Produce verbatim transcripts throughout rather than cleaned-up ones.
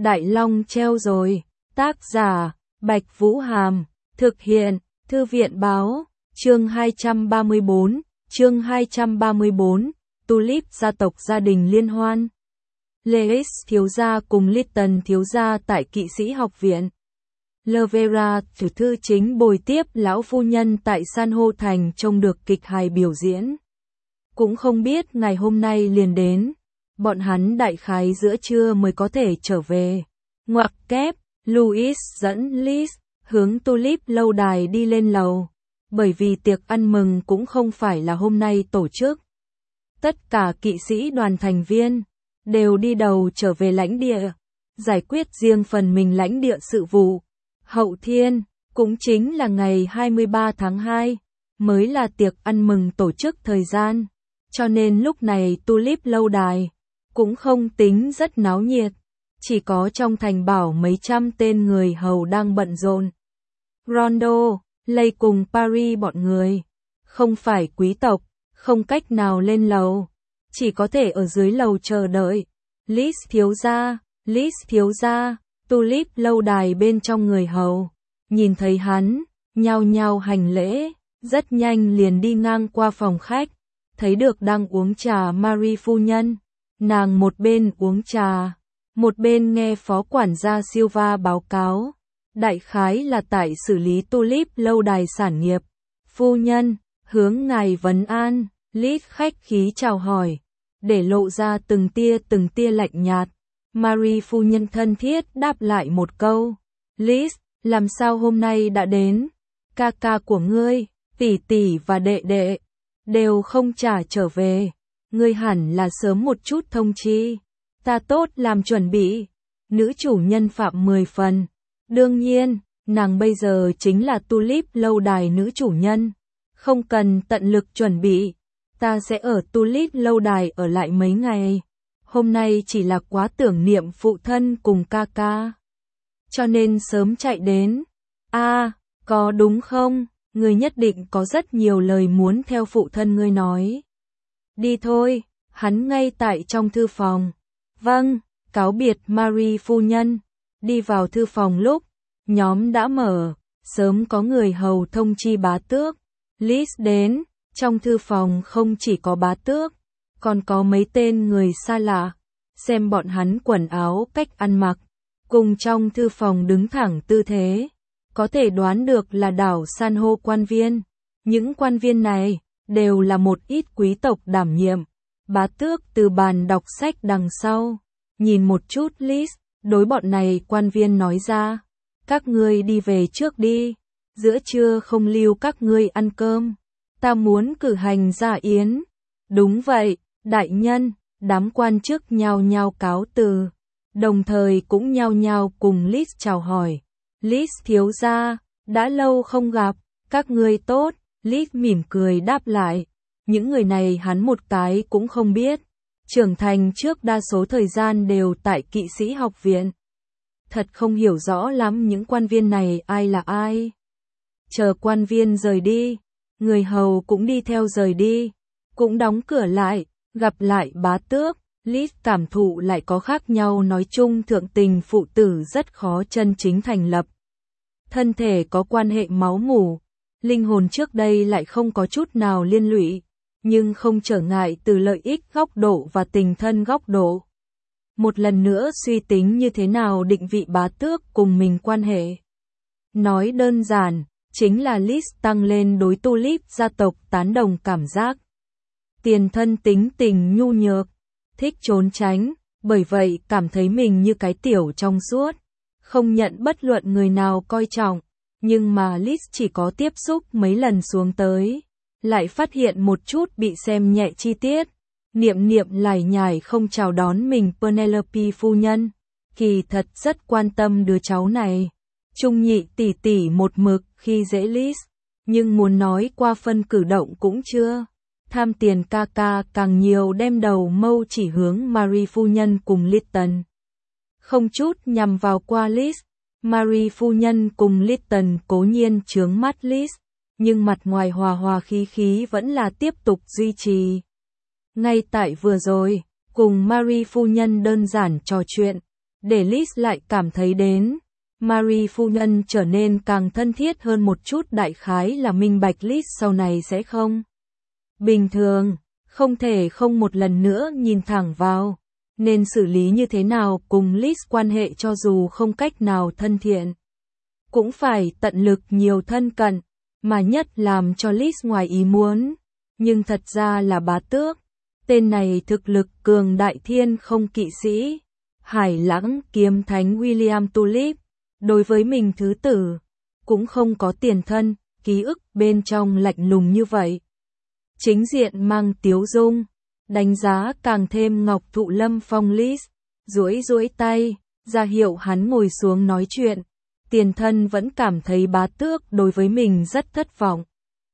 Đại Long treo rồi. Tác giả, Bạch Vũ Hàm. Thực hiện, Thư viện Báo. Chương hai trăm ba mươi bốn. Chương hai trăm ba mươi bốn. Tulip gia tộc gia đình liên hoan. Lewis thiếu gia cùng Lytton thiếu gia tại Kỵ sĩ học viện. Lovera, chủ thư chính bồi tiếp lão phu nhân tại San hô thành trông được kịch hài biểu diễn. Cũng không biết ngày hôm nay liền đến. Bọn hắn đại khái giữa trưa mới có thể trở về. Ngoặc kép, Louis dẫn Liz hướng Tulip lâu đài đi lên lầu. Bởi vì tiệc ăn mừng cũng không phải là hôm nay tổ chức. Tất cả kỵ sĩ đoàn thành viên đều đi đầu trở về lãnh địa, giải quyết riêng phần mình lãnh địa sự vụ. Hậu thiên, cũng chính là ngày hai mươi ba tháng hai, mới là tiệc ăn mừng tổ chức thời gian. Cho nên lúc này Tulip lâu đài cũng không tính rất náo nhiệt, chỉ có trong thành bảo mấy trăm tên người hầu đang bận rộn. Rondo, Lay cùng Paris bọn người, không phải quý tộc, không cách nào lên lầu, chỉ có thể ở dưới lầu chờ đợi. Liz thiếu gia, Liz thiếu gia, Tulip lâu đài bên trong người hầu, nhìn thấy hắn, nhao nhao hành lễ, rất nhanh liền đi ngang qua phòng khách, thấy được đang uống trà Marie phu nhân, nàng một bên uống trà, một bên nghe phó quản gia Silva báo cáo, đại khái là tại xử lý Tulip lâu đài sản nghiệp. Phu nhân, hướng ngài vấn an. Liz khách khí chào hỏi, để lộ ra từng tia từng tia lạnh nhạt. Marie phu nhân thân thiết đáp lại một câu. Liz, làm sao hôm nay đã đến? Ca ca của ngươi, tỷ tỷ và đệ đệ, đều không trả trở về. Ngươi hẳn là sớm một chút thông chi. Ta tốt làm chuẩn bị. Nữ chủ nhân phạm mười phần. Đương nhiên, nàng bây giờ chính là Tulip lâu đài nữ chủ nhân. Không cần tận lực chuẩn bị. Ta sẽ ở Tulip lâu đài ở lại mấy ngày. Hôm nay chỉ là quá tưởng niệm phụ thân cùng ca ca. Cho nên sớm chạy đến. A, à, có đúng không? Ngươi nhất định có rất nhiều lời muốn theo phụ thân ngươi nói. Đi thôi, hắn ngay tại trong thư phòng. Vâng, cáo biệt Marie phu nhân. Đi vào thư phòng lúc, nhóm đã mở, sớm có người hầu thông chi bá tước. Liz đến, trong thư phòng không chỉ có bá tước, còn có mấy tên người xa lạ. Xem bọn hắn quần áo cách ăn mặc, cùng trong thư phòng đứng thẳng tư thế, có thể đoán được là đảo san hô quan viên. Những quan viên này đều là một ít quý tộc đảm nhiệm. Bá tước từ bàn đọc sách đằng sau, nhìn một chút Liz, đối bọn này quan viên nói ra, các ngươi đi về trước đi, giữa trưa không lưu các ngươi ăn cơm, ta muốn cử hành gia yến. Đúng vậy, đại nhân. Đám quan chức nhao nhao cáo từ, đồng thời cũng nhao nhao cùng Liz chào hỏi. Liz thiếu gia, đã lâu không gặp, các ngươi tốt. Liz mỉm cười đáp lại. Những người này hắn một cái cũng không biết. Trưởng thành trước đa số thời gian đều tại kỵ sĩ học viện. Thật không hiểu rõ lắm những quan viên này ai là ai. Chờ quan viên rời đi, người hầu cũng đi theo rời đi, cũng đóng cửa lại. Gặp lại bá tước, Liz cảm thụ lại có khác nhau, nói chung thượng tình phụ tử rất khó chân chính thành lập. Thân thể có quan hệ máu mủ, linh hồn trước đây lại không có chút nào liên lụy, nhưng không trở ngại từ lợi ích góc độ và tình thân góc độ. Một lần nữa suy tính như thế nào định vị bá tước cùng mình quan hệ. Nói đơn giản, chính là Liz tăng lên đối Tulip gia tộc tán đồng cảm giác. Tiền thân tính tình nhu nhược, thích trốn tránh, bởi vậy cảm thấy mình như cái tiểu trong suốt, không nhận bất luận người nào coi trọng, nhưng mà Liz chỉ có tiếp xúc mấy lần xuống tới, lại phát hiện một chút bị xem nhẹ chi tiết, niệm niệm lải nhải không chào đón mình. Penelope phu nhân, kỳ thật rất quan tâm đứa cháu này, trung nhị tỷ tỷ một mực khi dễ Liz, nhưng muốn nói qua phân cử động cũng chưa. Tham tiền ca ca càng nhiều đem đầu mâu chỉ hướng Marie phu nhân cùng Lytton. Không chút nhằm vào qua Liz. Marie phu nhân cùng Lytton cố nhiên chướng mắt Liz, nhưng mặt ngoài hòa hòa khí khí vẫn là tiếp tục duy trì. Ngay tại vừa rồi, cùng Marie phu nhân đơn giản trò chuyện, để Liz lại cảm thấy đến Marie phu nhân trở nên càng thân thiết hơn một chút, đại khái là minh bạch Liz sau này sẽ không bình thường, không thể không một lần nữa nhìn thẳng vào, nên xử lý như thế nào cùng Liz quan hệ cho dù không cách nào thân thiện. Cũng phải tận lực nhiều thân cận, mà nhất làm cho Liz ngoài ý muốn, nhưng thật ra là bá tước. Tên này thực lực cường đại thiên không kỵ sĩ, Hải Lãng kiếm thánh William Tulip, đối với mình thứ tử, cũng không có tiền thân, ký ức bên trong lạnh lùng như vậy. Chính diện mang tiếu dung, đánh giá càng thêm ngọc thụ lâm phong. Liz duỗi duỗi tay, ra hiệu hắn ngồi xuống nói chuyện. Tiền thân vẫn cảm thấy bá tước đối với mình rất thất vọng.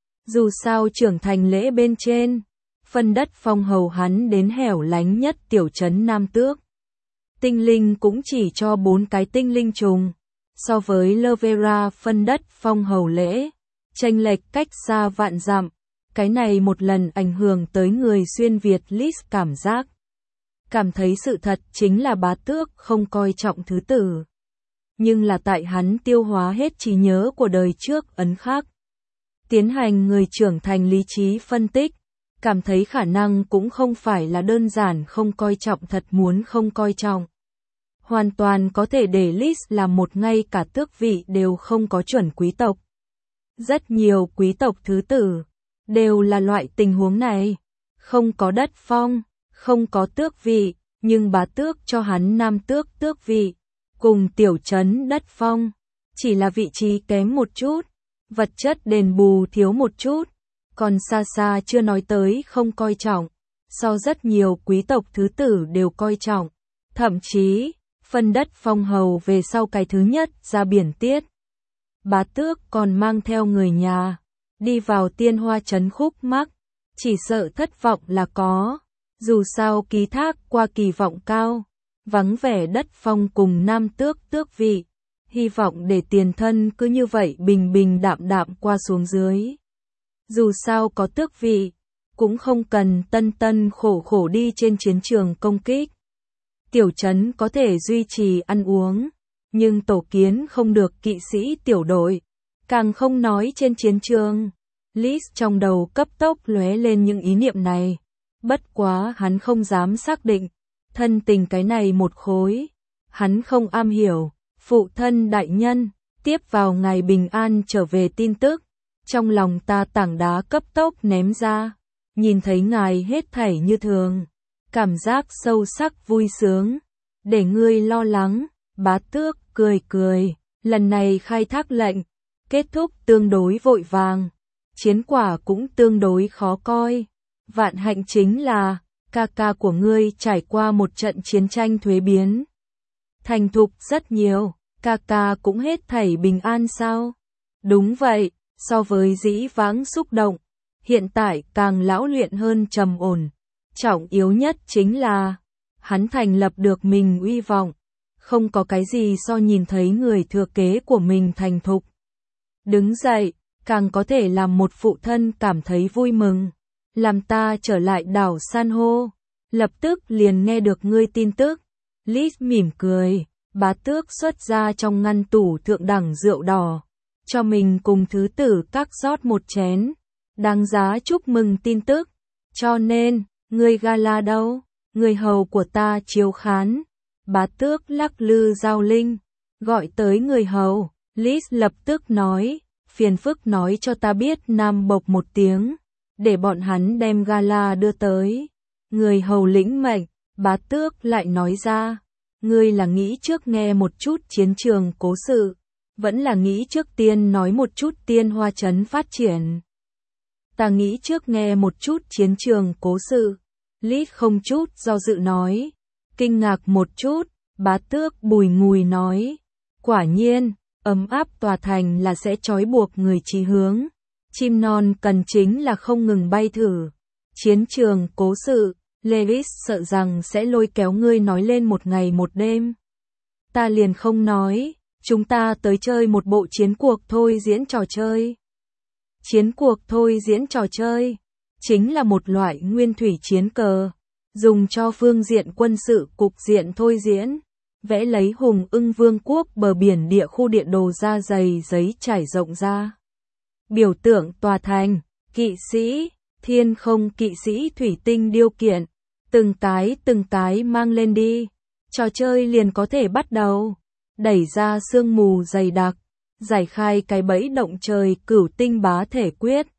Dù sao trưởng thành lễ bên trên, phân đất phong hầu hắn đến hẻo lánh nhất tiểu trấn Nam Tước. Tinh linh cũng chỉ cho bốn cái tinh linh trùng, so với Lovera phân đất phong hầu lễ, chênh lệch cách xa vạn dặm. Cái này một lần ảnh hưởng tới người xuyên Việt. Liz cảm giác, cảm thấy sự thật chính là bá tước không coi trọng thứ tử. Nhưng là tại hắn tiêu hóa hết trí nhớ của đời trước ấn khắc. Tiến hành người trưởng thành lý trí phân tích, cảm thấy khả năng cũng không phải là đơn giản không coi trọng thật muốn không coi trọng. Hoàn toàn có thể để Liz làm một ngay cả tước vị đều không có chuẩn quý tộc. Rất nhiều quý tộc thứ tử, đều là loại tình huống này. Không có đất phong, không có tước vị, nhưng bá tước cho hắn nam tước tước vị. Cùng tiểu trấn đất phong, chỉ là vị trí kém một chút, vật chất đền bù thiếu một chút, còn xa xa chưa nói tới không coi trọng, so rất nhiều quý tộc thứ tử đều coi trọng, thậm chí, phân đất phong hầu về sau cái thứ nhất ra biển tiết. Bá tước còn mang theo người nhà, đi vào tiên hoa trấn khúc mắc, chỉ sợ thất vọng là có, dù sao ký thác qua kỳ vọng cao. Vắng vẻ đất phong cùng nam tước tước vị, hy vọng để tiền thân cứ như vậy bình bình đạm đạm qua xuống dưới. Dù sao có tước vị, cũng không cần tân tân khổ khổ đi trên chiến trường công kích. Tiểu trấn có thể duy trì ăn uống, nhưng tổ kiến không được kỵ sĩ tiểu đội, càng không nói trên chiến trường. Liz trong đầu cấp tốc lóe lên những ý niệm này, bất quá hắn không dám xác định. Thân tình cái này một khối, hắn không am hiểu. Phụ thân đại nhân, tiếp vào ngày bình an trở về tin tức, trong lòng ta tảng đá cấp tốc ném ra, nhìn thấy ngài hết thảy như thường, cảm giác sâu sắc vui sướng, để ngươi lo lắng. Bá tước cười cười, lần này khai thác lệnh, kết thúc tương đối vội vàng, chiến quả cũng tương đối khó coi, vạn hạnh chính là ca ca của ngươi trải qua một trận chiến tranh thuế biến. Thành thục rất nhiều, ca ca cũng hết thảy bình an sao? Đúng vậy, so với dĩ vãng xúc động, hiện tại càng lão luyện hơn trầm ổn. Trọng yếu nhất chính là, hắn thành lập được mình uy vọng, không có cái gì so nhìn thấy người thừa kế của mình thành thục. Đứng dậy, càng có thể làm một phụ thân cảm thấy vui mừng. Làm ta trở lại đảo san hô, lập tức liền nghe được ngươi tin tức. Liz mỉm cười, bá tước xuất ra trong ngăn tủ thượng đẳng rượu đỏ, cho mình cùng thứ tử các rót một chén, đáng giá chúc mừng tin tức. Cho nên, ngươi gala đâu? Người hầu của ta chiếu khán. Bá tước lắc lư giao linh, gọi tới người hầu. Liz lập tức nói, phiền phức nói cho ta biết nam bộc một tiếng, để bọn hắn đem gala đưa tới. Người hầu lĩnh mệnh, bá tước lại nói ra, ngươi là nghĩ trước nghe một chút chiến trường cố sự, vẫn là nghĩ trước tiên nói một chút tiên hoa trấn phát triển. Ta nghĩ trước nghe một chút chiến trường cố sự. Liz không chút do dự nói, kinh ngạc một chút, bá tước bùi ngùi nói, quả nhiên, ấm áp tòa thành là sẽ trói buộc người chí hướng. Chim non cần chính là không ngừng bay thử. Chiến trường cố sự, Lewis sợ rằng sẽ lôi kéo ngươi nói lên một ngày một đêm. Ta liền không nói, chúng ta tới chơi một bộ chiến cuộc thôi diễn trò chơi. Chiến cuộc thôi diễn trò chơi, chính là một loại nguyên thủy chiến cờ, dùng cho phương diện quân sự cục diện thôi diễn. vẽ lấy hùng ưng vương quốc bờ biển địa khu địa đồ ra dày giấy trải rộng ra. Biểu tượng tòa thành, kỵ sĩ, thiên không kỵ sĩ thủy tinh điêu kiện, từng cái từng cái mang lên đi. Trò chơi liền có thể bắt đầu. Đẩy ra sương mù dày đặc, giải khai cái bẫy động trời cửu tinh bá thể quyết.